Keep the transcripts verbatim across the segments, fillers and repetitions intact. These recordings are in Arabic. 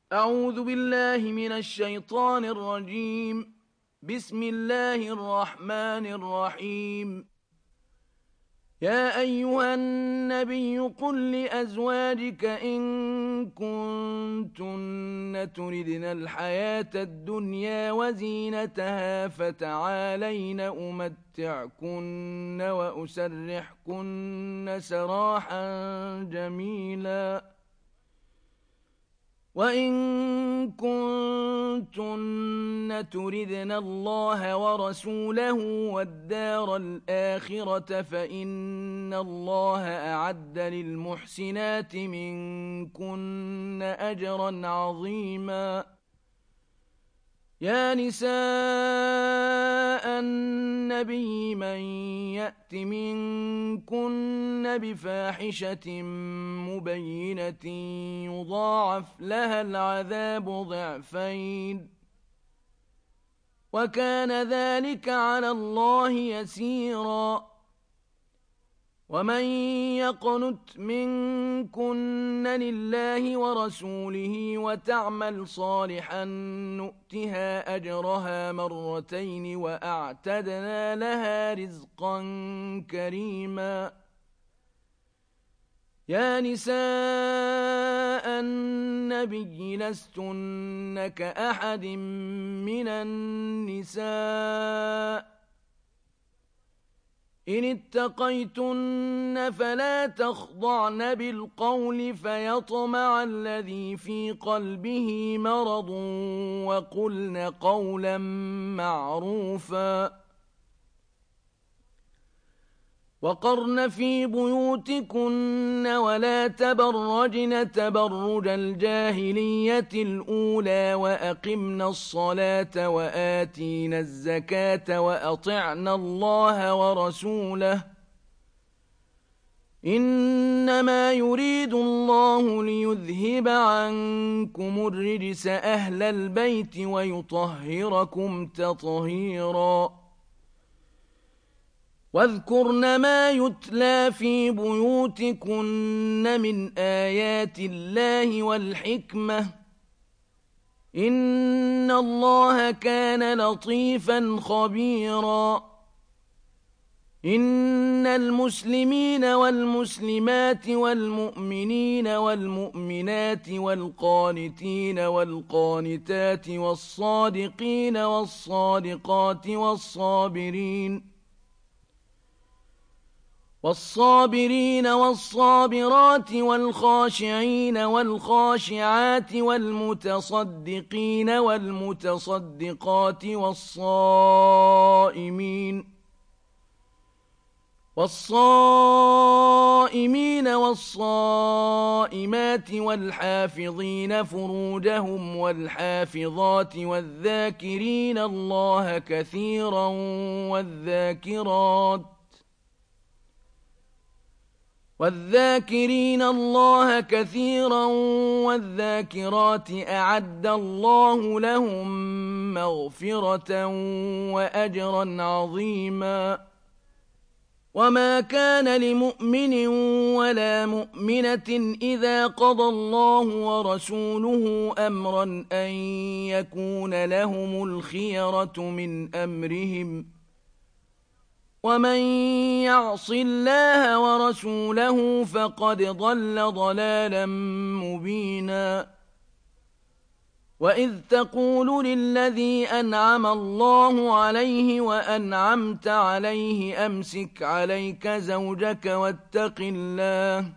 أعوذ بالله من الشيطان الرجيم. بسم الله الرحمن الرحيم. يا أيها النبي قل لأزواجك إن كنتن تردن الحياة الدنيا وزينتها فتعالين أمتعكن وأسرحكن سراحا جميلا. وإن كنتن تردن الله ورسوله والدار الآخرة فإن الله أعد للمحسنات منكن أجرا عظيما. يا نساء النبي من يأت منكن بفاحشة مبينة يضاعف لها العذاب ضعفين وكان ذلك على الله يسيرا. ومن يقنت منكن لله ورسوله وتعمل صالحا نؤتها أجرها مرتين وأعتدنا لها رزقا كريما. يا نساء النبي لستن كأحد من النساء إن اتقيتن فلا تخضعن بالقول فيطمع الذي في قلبه مرض وقلن قولا معروفا. وقرن في بيوتكن ولا تبرجن تبرج الجاهلية الأولى وأقمن الصلاة وآتين الزكاة وأطعن الله ورسوله إنما يريد الله ليذهب عنكم الرجس أهل البيت ويطهركم تطهيرا. واذكرن ما يتلى في بيوتكن من آيات الله والحكمة إن الله كان لطيفا خبيرا. إن المسلمين والمسلمات والمؤمنين والمؤمنات والقانتين والقانتات والصادقين والصادقات والصابرين والصابرين والصابرات والخاشعين والخاشعات والمتصدقين والمتصدقات والصائمين والصائمين والصائمات والحافظين فروجهم والحافظات والذاكرين الله كثيرا والذاكرات والذاكرين الله كثيرا والذاكرات أعد الله لهم مغفرة وأجرا عظيما. وما كان لمؤمن ولا مؤمنة إذا قضى الله ورسوله أمرا أن يكون لهم الخيرة من أمرهم ومن يعص الله ورسوله فقد ضل ضلالا مبينا. وإذ تقول للذي أنعم الله عليه وأنعمت عليه أمسك عليك زوجك واتق الله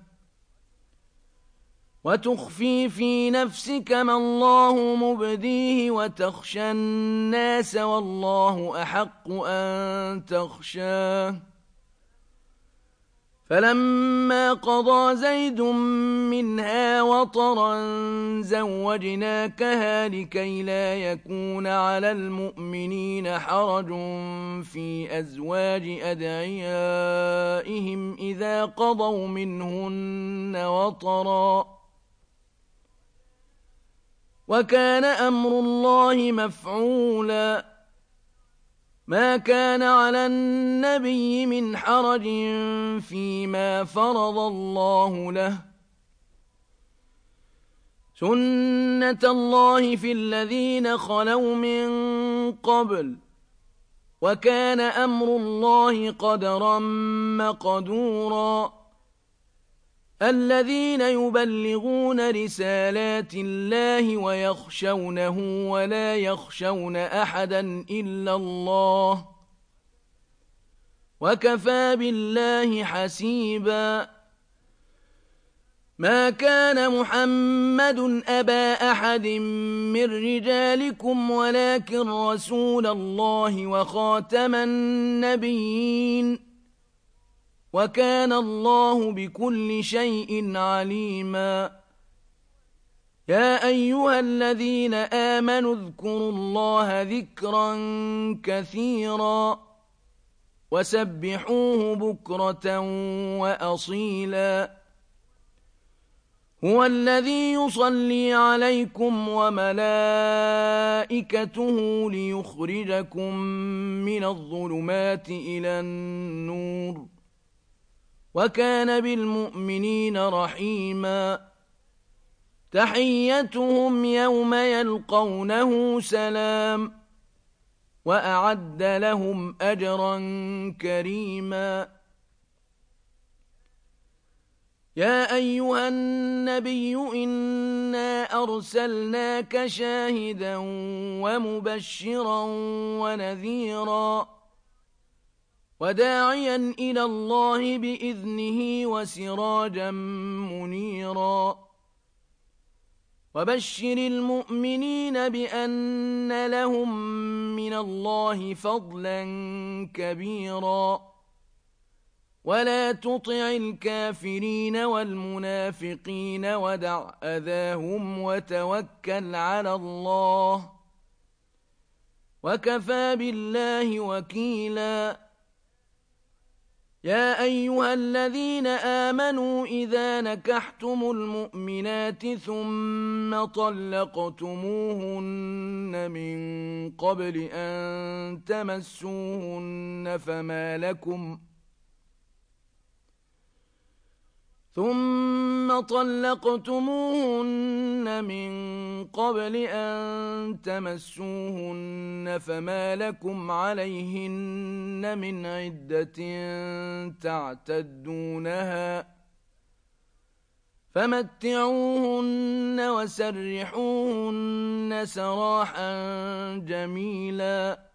وتخفي في نفسك ما الله مبديه وتخشى الناس والله أحق أن تخشاه. فلما قضى زيد منها وطرا زوجناكها لكي لا يكون على المؤمنين حرج في أزواج أدعيائهم إذا قضوا منهن وطرا وكان أمر الله مفعولا. ما كان على النبي من حرج فيما فرض الله له سُنَّةَ اللَّهِ فِي الَّذِينَ خَلَوْا مِن قَبْلُ ۚ وَكَانَ أَمْرُ اللَّهِ قَدَرًا مَّقْدُورًا الَّذِينَ يُبَلِّغُونَ رِسَالَاتِ اللَّهِ وَيَخْشَوْنَهُ وَلَا يَخْشَوْنَ أَحَدًا إِلَّا اللَّهَ ۗ وَكَفَىٰ بِاللَّهِ حَسِيبًا مَا كَانَ مُحَمَّدٌ أَبَا أَحَدٍ مِّن رِّجَالِكُمْ وَلَٰكِن رَّسُولَ اللَّهِ وَخَاتَمَ النَّبِيِّينَ ۗ وَكَانَ اللَّهُ بِكُلِّ شَيْءٍ عَلِيمًا يَا أَيُّهَا الَّذِينَ آمَنُوا اذْكُرُوا اللَّهَ ذِكْرًا كَثِيرًا وَسَبِّحُوهُ بُكْرَةً وَأَصِيلًا هُوَ الَّذِي يُصَلِّي عَلَيْكُمْ وَمَلَائِكَتُهُ لِيُخْرِجَكُم مِّنَ الظُّلُمَاتِ إِلَى النُّورِ ۚ وَكَانَ بِالْمُؤْمِنِينَ رَحِيمًا تَحِيَّتُهُمْ يَوْمَ يَلْقَوْنَهُ سَلَامٌ وَأَعَدَّ لَهُمْ أَجْرًا كَرِيمًا يَا أَيُّهَا النَّبِيُّ إِنَّا أَرْسَلْنَاكَ شَاهِدًا وَمُبَشِّرًا وَنَذِيرًا وَدَاعِيًا إِلَى اللَّهِ بِإِذْنِهِ وَسِرَاجًا مُّنِيرًا وَبَشِّرِ الْمُؤْمِنِينَ بِأَنَّ لَهُم مِّنَ اللَّهِ فَضْلًا كَبِيرًا وَلَا تُطِعِ الْكَافِرِينَ وَالْمُنَافِقِينَ وَدَعْ أَذَاهُمْ وَتَوَكَّلْ عَلَى اللَّهِ ۚ وَكَفَىٰ بِاللَّهِ وَكِيلًا يَا أَيُّهَا الَّذِينَ آمَنُوا إِذَا نَكَحْتُمُ الْمُؤْمِنَاتِ ثُمَّ طَلَّقْتُمُوهُنَّ مِن قَبْلِ أَن تَمَسُّوهُنَّ فَمَا لَكُمْ ثُمَّ طَلَّقْتُمُوهُنَّ مِن قَبْلِ أَن تَمَسُّوهُنَّ فَمَا لَكُمْ عَلَيْهِنَّ مِنْ عِدَّةٍ تَعْتَدُّونَهَا ۖ فَمَتِّعُوهُنَّ وَسَرِّحُوهُنَّ سَرَاحًا جَمِيلًا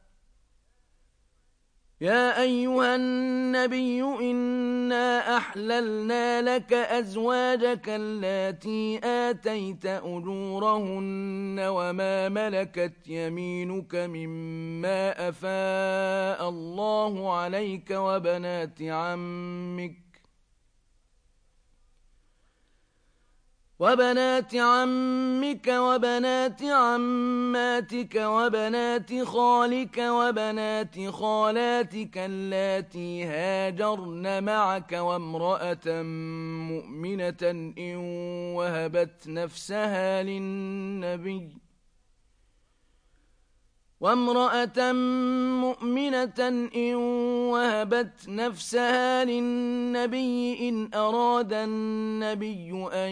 يَا أَيُّهَا النَّبِيُّ إِنَّا أَحْلَلْنَا لَكَ أَزْوَاجَكَ اللَّاتِي آتَيْتَ أُجُورَهُنَّ وَمَا مَلَكَتْ يَمِينُكَ مِمَّا أَفَاءَ اللَّهُ عَلَيْكَ وَبَنَاتِ عَمِّكَ وَبَنَاتِ عَمِّكَ وَبَنَاتِ عَمَّاتِكَ وَبَنَاتِ خَالِكَ وَبَنَاتِ خَالَاتِكَ اللَّاتِي هَاجَرْنَ مَعَكَ وامرأة مُّؤْمِنَةً إِن وَهَبَتْ نَفْسَهَا لِلنَّبِيِّ وامرأة مؤمنة إن وهبت نفسها للنبي إن أراد النبي أن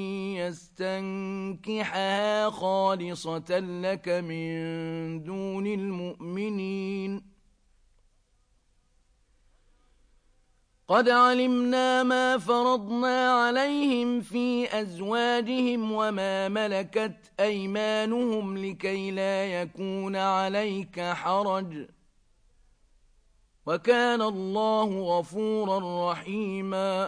يستنكحها خالصة لك من دون المؤمنين قد علمنا ما فرضنا عليهم في أزواجهم وما ملكت أيمانهم لكي لا يكون عليك حرج وكان الله غفورا رحيما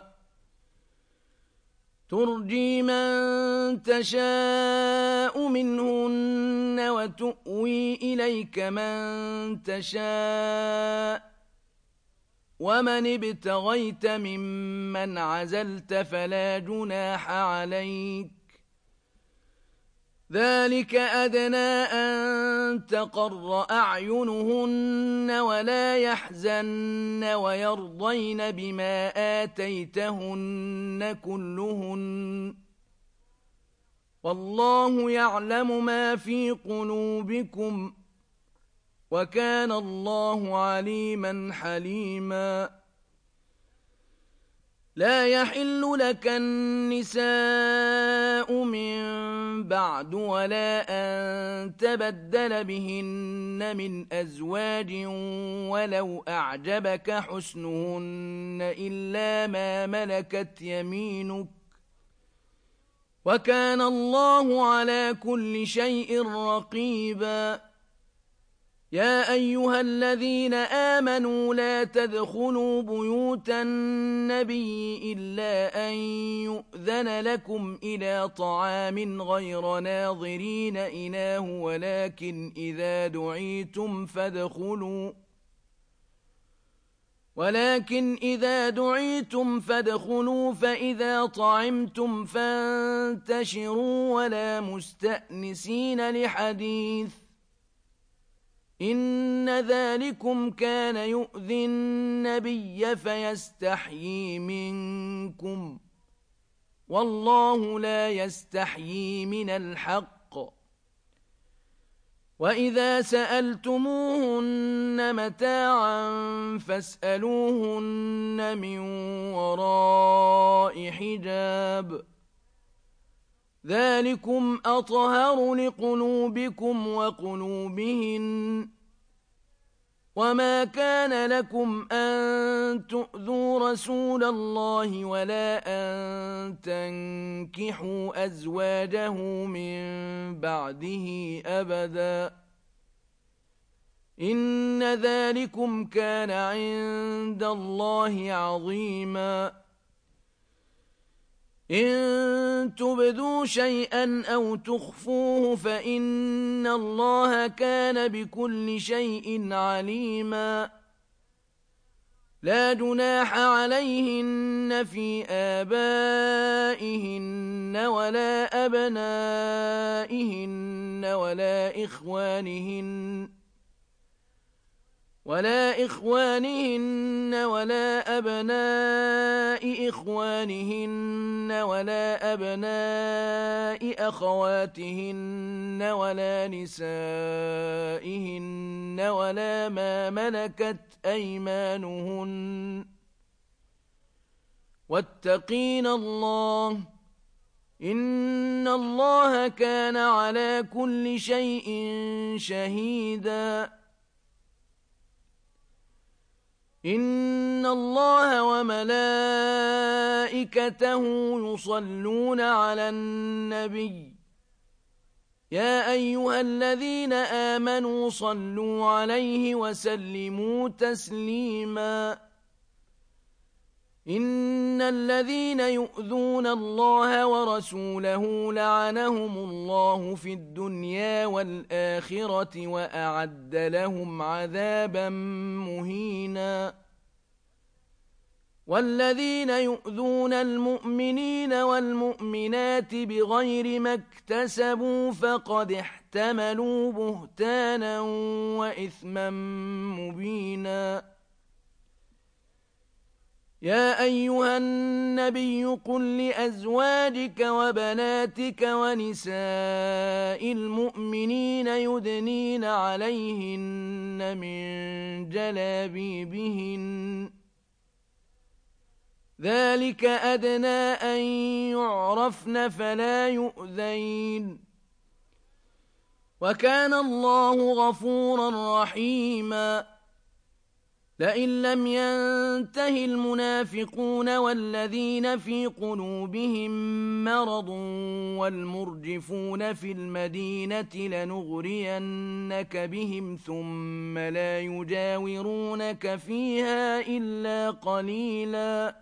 ترجي من تشاء منهن وتؤوي إليك من تشاء ومن ابتغيت ممن عزلت فلا جناح عليك ذلك أدنى أن تقر أعينهن ولا يحزن ويرضين بما آتيتهن كلهن والله يعلم ما في قلوبكم وكان الله عليما حليما لا يحل لك النساء من بعد ولا أن تبدل بهن من أزواج ولو أعجبك حسنهن إلا ما ملكت يمينك وكان الله على كل شيء رقيبا. يا أيها الذين آمنوا لا تدخلوا بيوت النبي إلا أن يؤذن لكم إلى طعام غير ناظرين إناه ولكن إذا دعيتم فادخلوا ولكن إذا دعيتم فادخلوا فإذا طعمتم فانتشروا ولا مستأنسين لحديث إن ذلكم كان يؤذي النبي فيستحيي منكم والله لا يستحيي من الحق. وإذا سألتموهن متاعا فاسألوهن من وراء حجاب ذلكم أطهر لقلوبكم وقلوبهن وما كان لكم أن تؤذوا رسول الله ولا أن تنكحوا أزواجه من بعده أبدا إن ذلكم كان عند الله عظيما. إن تبدوا شيئا أو تخفوه فإن الله كان بكل شيء عليما. لا جناح عليهن في آبائهن ولا أبنائهن ولا إخوانهن ولا إخوانهن ولا أبناء إخوانهن ولا أبناء أخواتهن ولا نسائهن ولا ما ملكت أيمانهن واتقين الله إن الله كان على كل شيء شهيدا. إن الله وملائكته يصلون على النبي يا أيها الذين آمنوا صلوا عليه وسلموا تسليما. إن الذين يؤذون الله ورسوله لعنهم الله في الدنيا والآخرة وأعد لهم عذابا مهينا. والذين يؤذون المؤمنين والمؤمنات بغير ما اكتسبوا فقد احتملوا بهتانا وإثما مبينا. يا أيها النبي قل لأزواجك وبناتك ونساء المؤمنين يدنين عليهن من جلابيبهن ذلك أدنى أن يعرفن فلا يؤذين وكان الله غفورا رحيما. لئن لم ينته المنافقون والذين في قلوبهم مرض والمرجفون في المدينة لنغرينك بهم ثم لا يجاورونك فيها إلا قليلا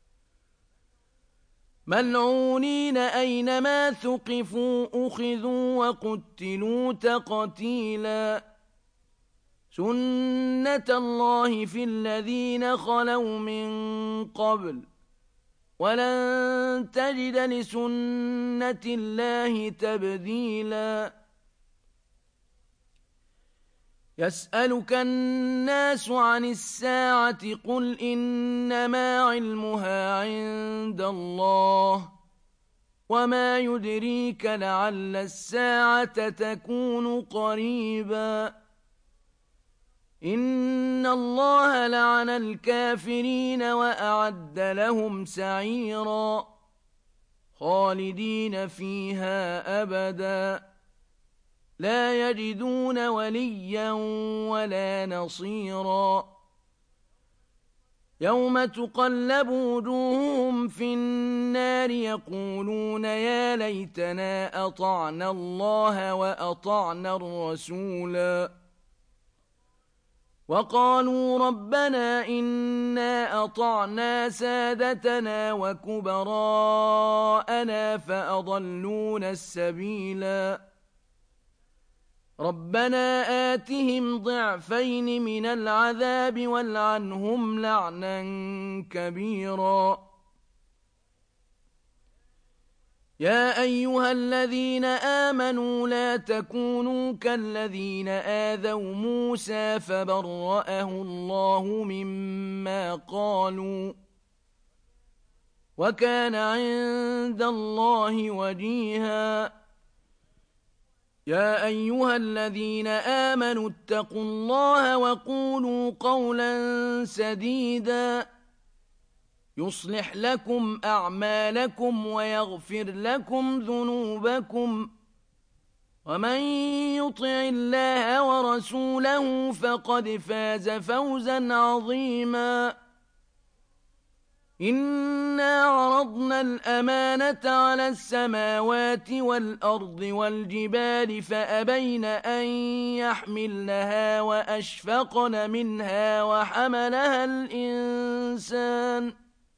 ملعونين أينما ثقفوا أخذوا وقتلوا تقتيلا. سنة الله في الذين خلوا من قبل ولن تجد لسنة الله تبديلا. يسألك الناس عن الساعة قل إنما علمها عند الله وما يدريك لعل الساعة تكون قريبا. إن الله لعن الكافرين وأعد لهم سعيرا خالدين فيها أبدا لا يجدون وليا ولا نصيرا يوم تقلب وجوههم في النار يقولون يا ليتنا أطعنا الله وأطعنا الرسولا وقالوا ربنا إنا أطعنا سادتنا وكبراءنا فأضلونا السبيلا ربنا آتهم ضعفين من العذاب والعنهم لعنا كبيرا يا أيها الذين آمنوا لا تكونوا كالذين آذوا موسى فبرأه الله مما قالوا وكان عند الله وجيها يا أيها الذين آمنوا اتقوا الله وقولوا قولا سديدا يصلح لكم أعمالكم ويغفر لكم ذنوبكم ومن يطع الله ورسوله فقد فاز فوزا عظيما إنا عرضنا الأمانة على السماوات والأرض والجبال فأبين أن يحملنها وأشفقن منها وحملها الإنسان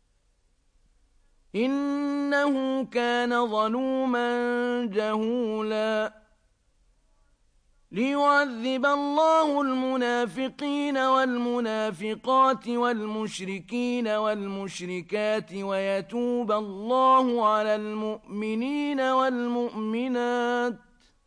إنه كان ظلوما جهولا ليعذب الله المنافقين والمنافقات والمشركين والمشركات ويتوب الله على المؤمنين والمؤمنات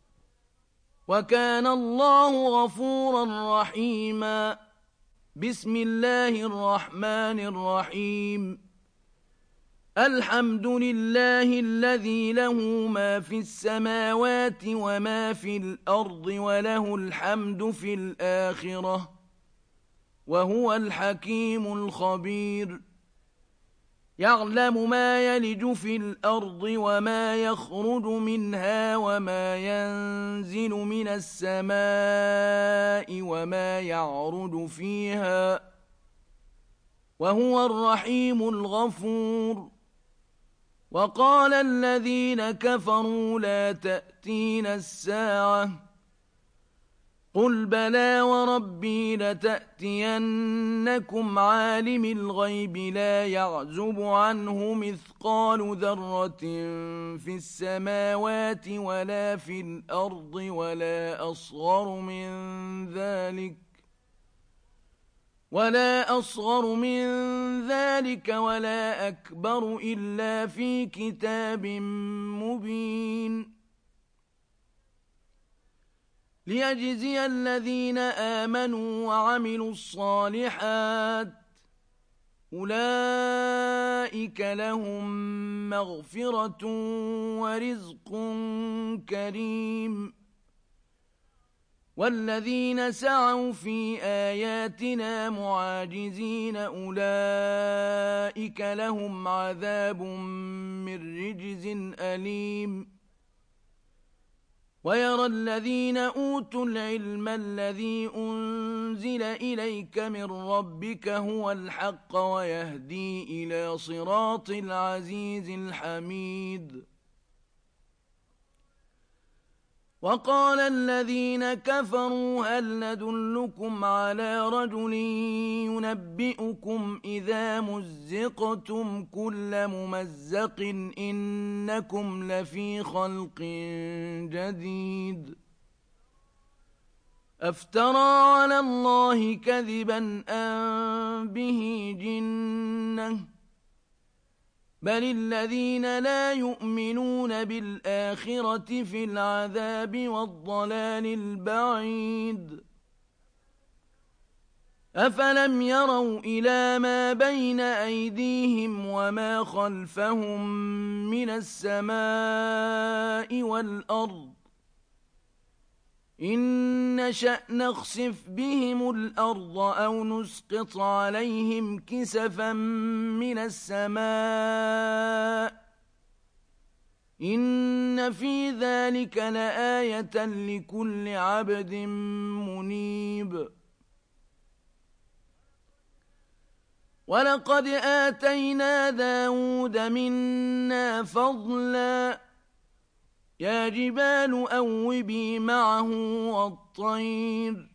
وكان الله غفورا رحيما بسم الله الرحمن الرحيم الحمد لله الذي له ما في السماوات وما في الأرض وله الحمد في الآخرة وهو الحكيم الخبير يعلم ما يلج في الأرض وما يخرج منها وما ينزل من السماء وما يعرج فيها وهو الرحيم الغفور وقال الذين كفروا لا تأتينا الساعة قل بلى وربي لتأتينكم عالم الغيب لا يعزب عنه مثقال ذرة في السماوات ولا في الأرض ولا أصغر من ذلك ولا أصغر من ذلك ولا أكبر إلا في كتاب مبين ليجزي الذين آمنوا وعملوا الصالحات أولئك لهم مغفرة ورزق كريم والذين سعوا في آياتنا معاجزين أولئك لهم عذاب من رجز أليم ويرى الذين أوتوا العلم الذي أنزل إليك من ربك هو الحق ويهدي إلى صراط العزيز الحميد وقال الذين كفروا هل ندلكم على رجل ينبئكم إذا مزقتم كل ممزق إنكم لفي خلق جديد أفترى على الله كذبا أم به جنة بل الذين لا يؤمنون بالآخرة في العذاب والضلال البعيد أفلم يروا إلى ما بين أيديهم وما خلفهم من السماء والأرض إن نشأ نخسف بهم الأرض أو نسقط عليهم كسفا من السماء إن في ذلك لآية لكل عبد منيب. ولقد آتينا داود منا فضلا يا جبال أوبي معه والطير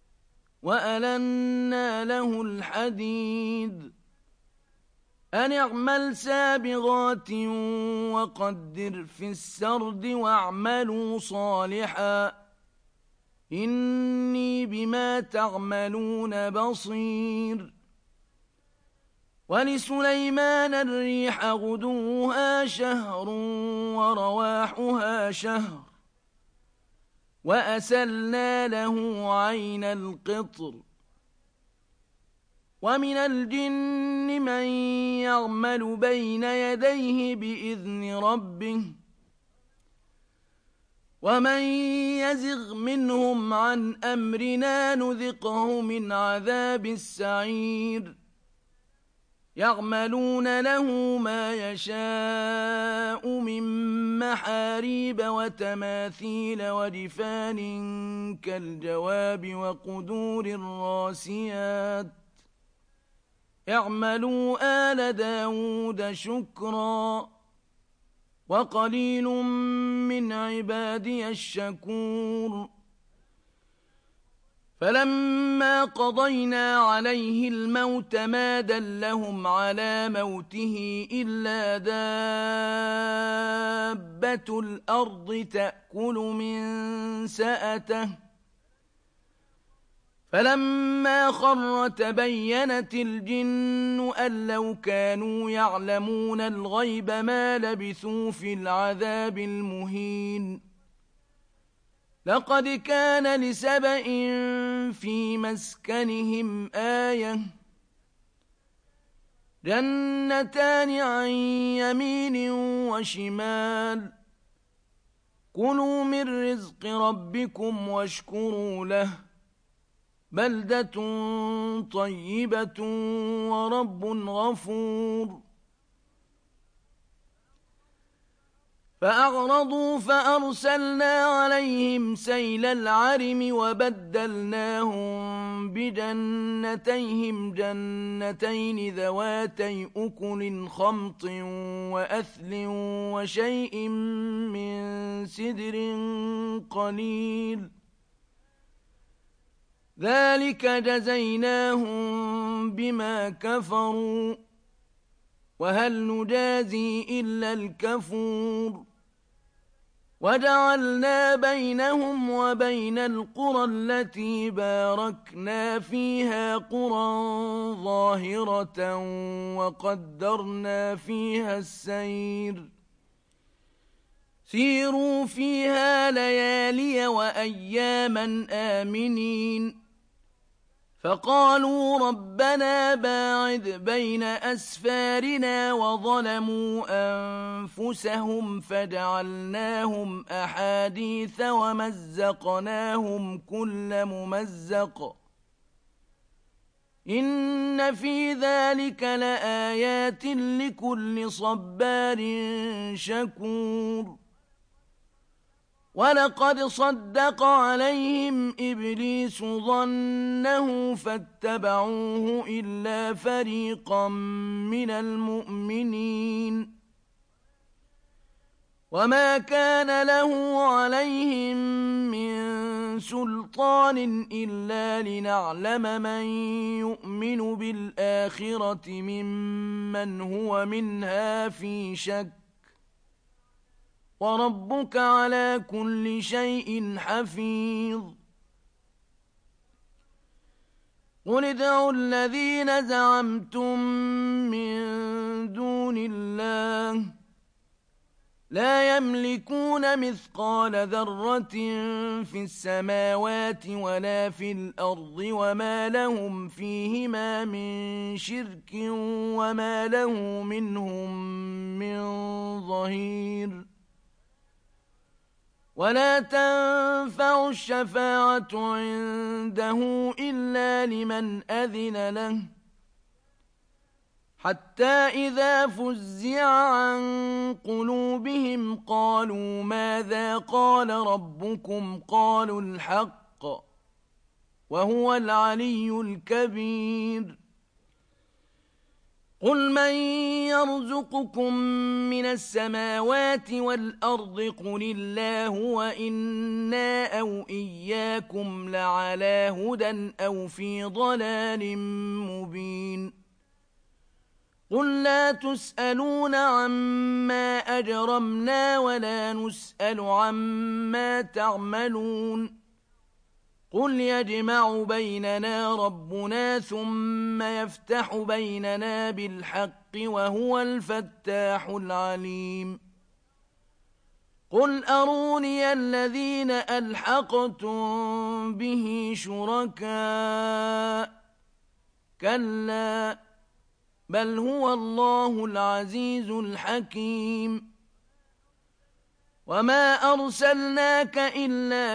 وألنا له الحديد أن اعمل سابغات وقدر في السرد واعملوا صالحا إني بما تعملون بصير. ولسليمان الريح غدوها شهر ورواحها شهر وأسلنا له عين القطر ومن الجن من يعمل بين يديه بإذن ربه ومن يزغ منهم عن أمرنا نذقه من عذاب السعير. يعملون له ما يشاء من محاريب وتماثيل وجفان كالجواب وقدور الراسيات اعملوا آل داود شكرا وقليل من عبادي الشكور. فلما قضينا عليه الموت ما دلهم على موته إلا دابة الأرض تأكل من سأته فلما خر تبينت الجن أن لو كانوا يعلمون الغيب ما لبثوا في العذاب المهين. لقد كان لسبإ في مسكنهم آية جنتان عن يمين وشمال كلوا من رزق ربكم واشكروا له بلدة طيبة ورب غفور. فأعرضوا فأرسلنا عليهم سيل العرم وبدلناهم بجنتيهم جنتين ذواتي أكل خمط وأثل وشيء من سدر قليل ذلك جزيناهم بما كفروا وهل نجازي إلا الكفور. وجعلنا بينهم وبين القرى التي باركنا فيها قرى ظاهرة وقدرنا فيها السير سيروا فيها ليالي وأياما آمنين. فقالوا ربنا باعد بين أسفارنا وظلموا أنفسهم فجعلناهم أحاديث ومزقناهم كل ممزق إن في ذلك لآيات لكل صبار شكور. ولقد صدق عليهم إبليس ظنه فاتبعوه إلا فريقا من المؤمنين وما كان له عليهم من سلطان إلا لنعلم من يؤمن بالآخرة ممن هو منها في شك وربك على كل شيء حفيظ. قل ادعوا الذين زعمتم من دون الله لا يملكون مثقال ذرة في السماوات ولا في الأرض وما لهم فيهما من شرك وما له منهم من ظهير. ولا تنفع الشفاعة عنده إلا لمن أذن له حتى إذا فزع عن قلوبهم قالوا ماذا قال ربكم قالوا الحق وهو العلي الكبير قل من يرزقكم من السماوات والأرض قل الله وإنا أو إياكم لعلى هدى أو في ضلال مبين قل لا تسألون عما أجرمنا ولا نسأل عما تعملون قل يجمع بيننا ربنا ثم يفتح بيننا بالحق وهو الفتاح العليم قل أروني الذين ألحقتم به شركاء كلا بل هو الله العزيز الحكيم وما أرسلناك إلا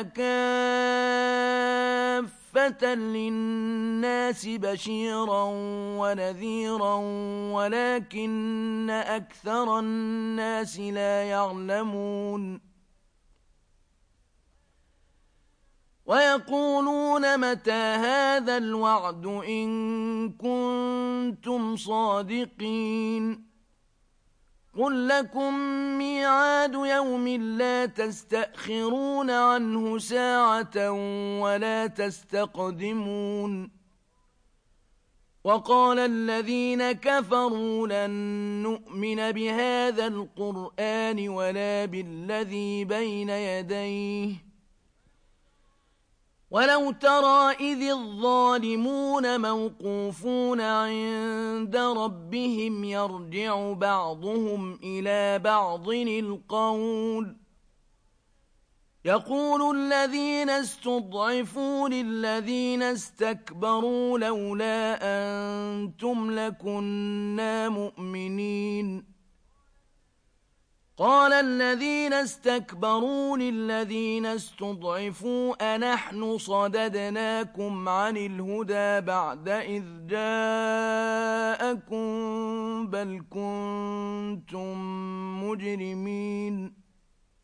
كافة للناس بشيرا ونذيرا ولكن أكثر الناس لا يعلمون ويقولون متى هذا الوعد إن كنتم صادقين قل لكم ميعاد يوم لا تستأخرون عنه ساعة ولا تستقدمون وقال الذين كفروا لن نؤمن بهذا القرآن ولا بالذي بين يديه ولو ترى إذ الظالمون موقوفون عند ربهم يرجع بعضهم إلى بعض القول يقول الذين استضعفوا للذين استكبروا لولا أنتم لكنا مؤمنين قال الذين استكبروا للذين استضعفوا أنحن صددناكم عن الهدى بعد إذ جاءكم بل كنتم مجرمين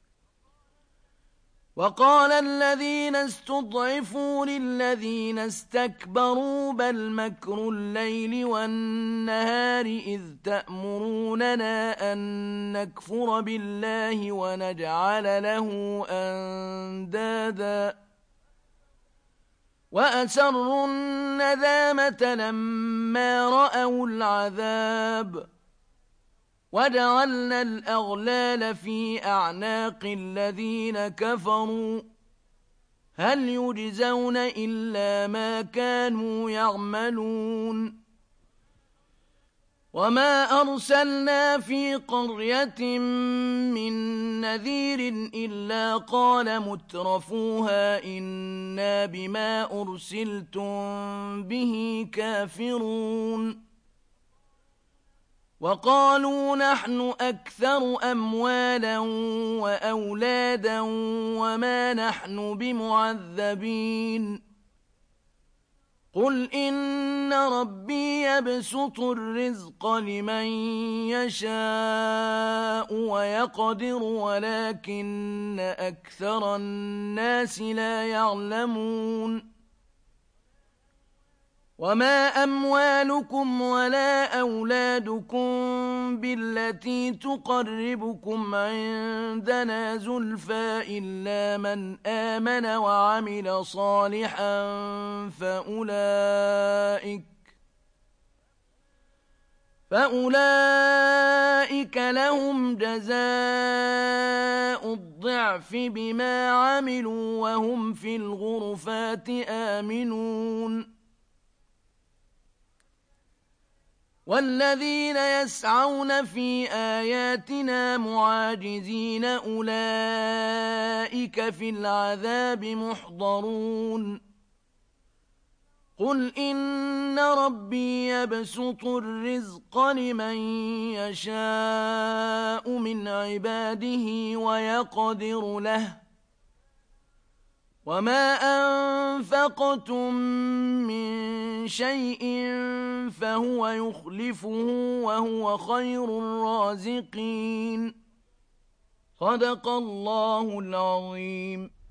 وقال الذين استضعفوا للذين استكبروا بل مكر الليل والنهار إذ تأمروننا أن نكفر بالله ونجعل له أندادا وأسروا الندامة لما رأوا العذاب وجعلنا الأغلال في أعناق الذين كفروا هل يجزون إلا ما كانوا يعملون وما أرسلنا في قرية من نذير إلا قال مترفوها إنا بما أرسلتم به كافرون وقالوا نحن أكثر أموالا وأولادا وما نحن بمعذبين قل إن ربي يبسط الرزق لمن يشاء ويقدر ولكن أكثر الناس لا يعلمون وما أموالكم ولا أولادكم بالتي تقربكم عندنا زلفى إلا من آمن وعمل صالحا فأولئك فأولئك لهم جزاء الضعف بما عملوا وهم في الغرفات آمنون والذين يسعون في آياتنا معاجزين أولئك في العذاب محضرون قل إن ربي يبسط الرزق لمن يشاء من عباده ويقدر له وما أنفقتم من شيء فهو يخلفه وهو خير الرازقين. صدق الله العظيم.